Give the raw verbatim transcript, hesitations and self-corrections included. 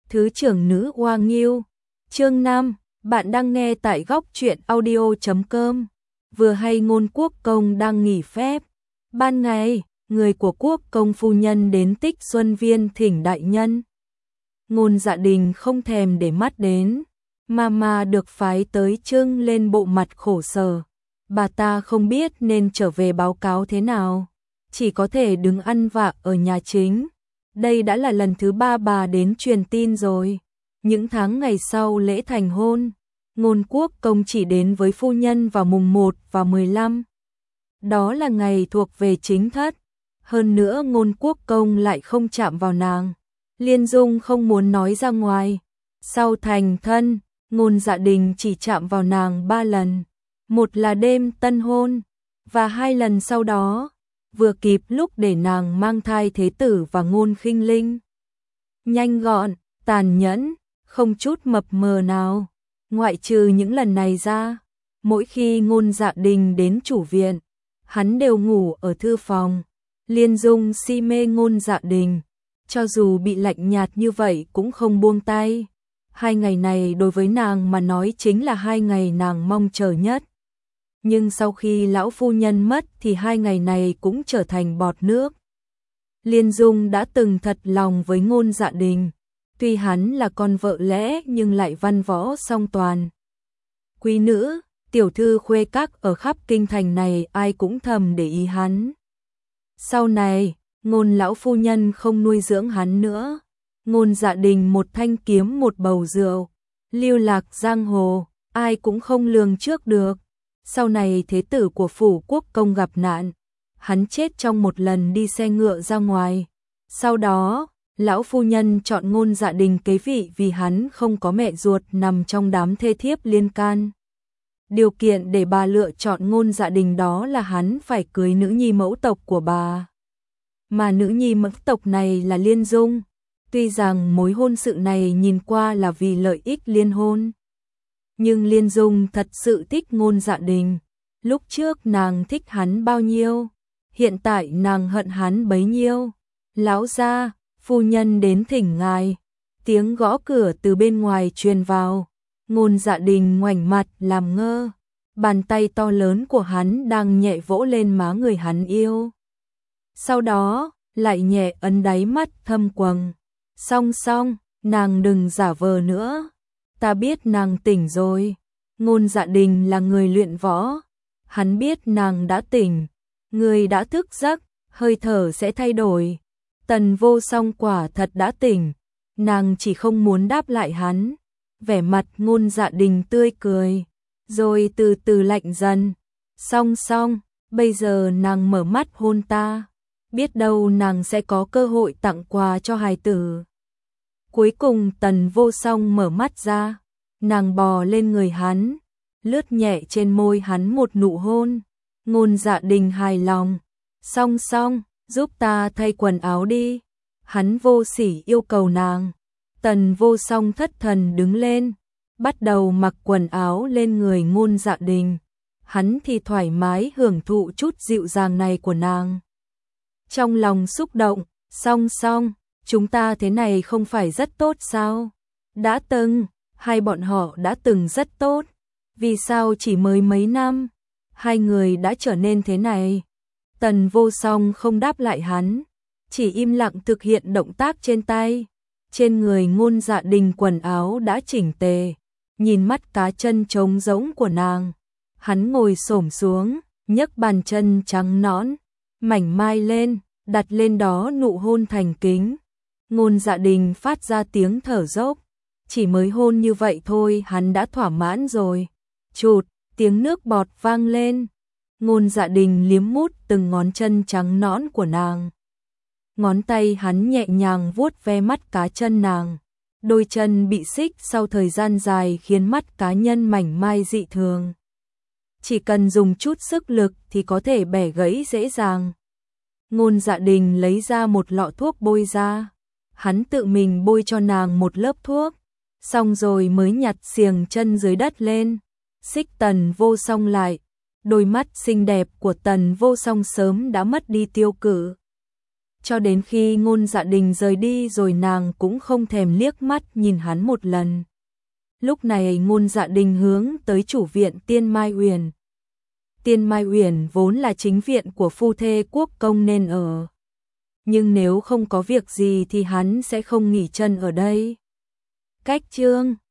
Thứ trưởng nữ Hoa Nghiêu. Chương năm, bạn đang nghe tại góc truyện audio chấm com. Vừa hay Ngôn Quốc Công đang nghỉ phép. Ban ngày, người của Quốc Công phu nhân đến Tích Xuân Viên thỉnh đại nhân. Ngôn Dạ Đình không thèm để mắt đến, mà mà được phái tới trưng lên bộ mặt khổ sở. Bà ta không biết nên trở về báo cáo thế nào, chỉ có thể đứng ăn vạ ở nhà chính. Đây đã là lần thứ ba bà đến truyền tin rồi. Những tháng ngày sau lễ thành hôn, Ngôn Quốc Công chỉ đến với phu nhân vào mùng một và mười lăm. Đó là ngày thuộc về chính thất. Hơn nữa Ngôn Quốc Công lại không chạm vào nàng. Liên Dung không muốn nói ra ngoài. Sau thành thân, Ngôn Dạ Đình chỉ chạm vào nàng ba lần. Một là đêm tân hôn, và hai lần sau đó, vừa kịp lúc để nàng mang thai thế tử và Ngôn Khinh Linh. Nhanh gọn, tàn nhẫn, không chút mập mờ nào. Ngoại trừ những lần này ra, mỗi khi Ngôn Dạ Đình đến chủ viện, hắn đều ngủ ở thư phòng. Liên Dung si mê Ngôn Dạ Đình, cho dù bị lạnh nhạt như vậy cũng không buông tay. Hai ngày này đối với nàng mà nói chính là hai ngày nàng mong chờ nhất. Nhưng sau khi lão phu nhân mất thì hai ngày này cũng trở thành bọt nước. Liên Dung đã từng thật lòng với Ngôn Dạ Đình, tuy hắn là con vợ lẽ nhưng lại văn võ song toàn. Quý nữ, tiểu thư khuê các ở khắp kinh thành này ai cũng thầm để ý hắn. Sau này, Ngôn lão phu nhân không nuôi dưỡng hắn nữa. Ngôn Dạ Đình một thanh kiếm một bầu rượu, lưu lạc giang hồ, ai cũng không lường trước được. Sau này thế tử của phủ Quốc Công gặp nạn, hắn chết trong một lần đi xe ngựa ra ngoài. Sau đó, lão phu nhân chọn Ngôn Dạ Đình kế vị vì hắn không có mẹ ruột nằm trong đám thê thiếp liên can. Điều kiện để bà lựa chọn Ngôn Dạ Đình đó là hắn phải cưới nữ nhi mẫu tộc của bà. Mà nữ nhi mẫu tộc này là Liên Dung. Tuy rằng mối hôn sự này nhìn qua là vì lợi ích liên hôn, nhưng Liên Dung thật sự thích Ngôn Dạ Đình. Lúc trước nàng thích hắn bao nhiêu, hiện tại nàng hận hắn bấy nhiêu. Lão gia, phu nhân đến thỉnh ngài. Tiếng gõ cửa từ bên ngoài truyền vào. Ngôn Dạ Đình ngoảnh mặt làm ngơ. Bàn tay to lớn của hắn đang nhẹ vỗ lên má người hắn yêu. Sau đó, lại nhẹ ấn đáy mắt thâm quầng. Xong xong, nàng đừng giả vờ nữa. Ta biết nàng tỉnh rồi. Ngôn Dạ Đình là người luyện võ. Hắn biết nàng đã tỉnh. Người đã thức giấc, hơi thở sẽ thay đổi. Tần Vô Song quả thật đã tỉnh. Nàng chỉ không muốn đáp lại hắn. Vẻ mặt Ngôn Dạ Đình tươi cười, rồi từ từ lạnh dần. Xong xong, bây giờ nàng mở mắt hôn ta. Biết đâu nàng sẽ có cơ hội tặng quà cho hài tử. Cuối cùng Tần Vô Song mở mắt ra, nàng bò lên người hắn, lướt nhẹ trên môi hắn một nụ hôn. Ngôn Dạ Đình hài lòng. Xong xong, giúp ta thay quần áo đi. Hắn vô sỉ yêu cầu nàng. Tần Vô Song thất thần đứng lên, bắt đầu mặc quần áo lên người Ngôn Dạ Đình. Hắn thì thoải mái hưởng thụ chút dịu dàng này của nàng. Trong lòng xúc động, song song, chúng ta thế này không phải rất tốt sao? Đã từng, hai bọn họ đã từng rất tốt. Vì sao chỉ mới mấy năm, hai người đã trở nên thế này? Tần Vô Song không đáp lại hắn, chỉ im lặng thực hiện động tác trên tay. Trên người Ngôn Dạ Đình quần áo đã chỉnh tề, nhìn mắt cá chân trống rỗng của nàng. Hắn ngồi xổm xuống, nhấc bàn chân trắng nõn, mảnh mai lên, đặt lên đó nụ hôn thành kính. Ngôn Dạ Đình phát ra tiếng thở dốc. Chỉ mới hôn như vậy thôi hắn đã thỏa mãn rồi. Chụt, tiếng nước bọt vang lên. Ngôn Dạ Đình liếm mút từng ngón chân trắng nõn của nàng. Ngón tay hắn nhẹ nhàng vuốt ve mắt cá chân nàng. Đôi chân bị xích sau thời gian dài khiến mắt cá nhân mảnh mai dị thường. Chỉ cần dùng chút sức lực thì có thể bẻ gãy dễ dàng. Ngôn Dạ Đình lấy ra một lọ thuốc bôi ra. Hắn tự mình bôi cho nàng một lớp thuốc, xong rồi mới nhặt xiềng chân dưới đất lên, xích Tần Vô Song lại. Đôi mắt xinh đẹp của Tần Vô Song sớm đã mất đi tiêu cự. cho đến khi Ngôn Dạ Đình rời đi rồi nàng cũng không thèm liếc mắt nhìn hắn một lần. Lúc này Ngôn Dạ Đình hướng tới chủ viện Tiên Mai Uyển. Tiên Mai Uyển vốn là chính viện của phu thê quốc công nên ở. Nhưng nếu không có việc gì thì hắn sẽ không nghỉ chân ở đây. Cách chương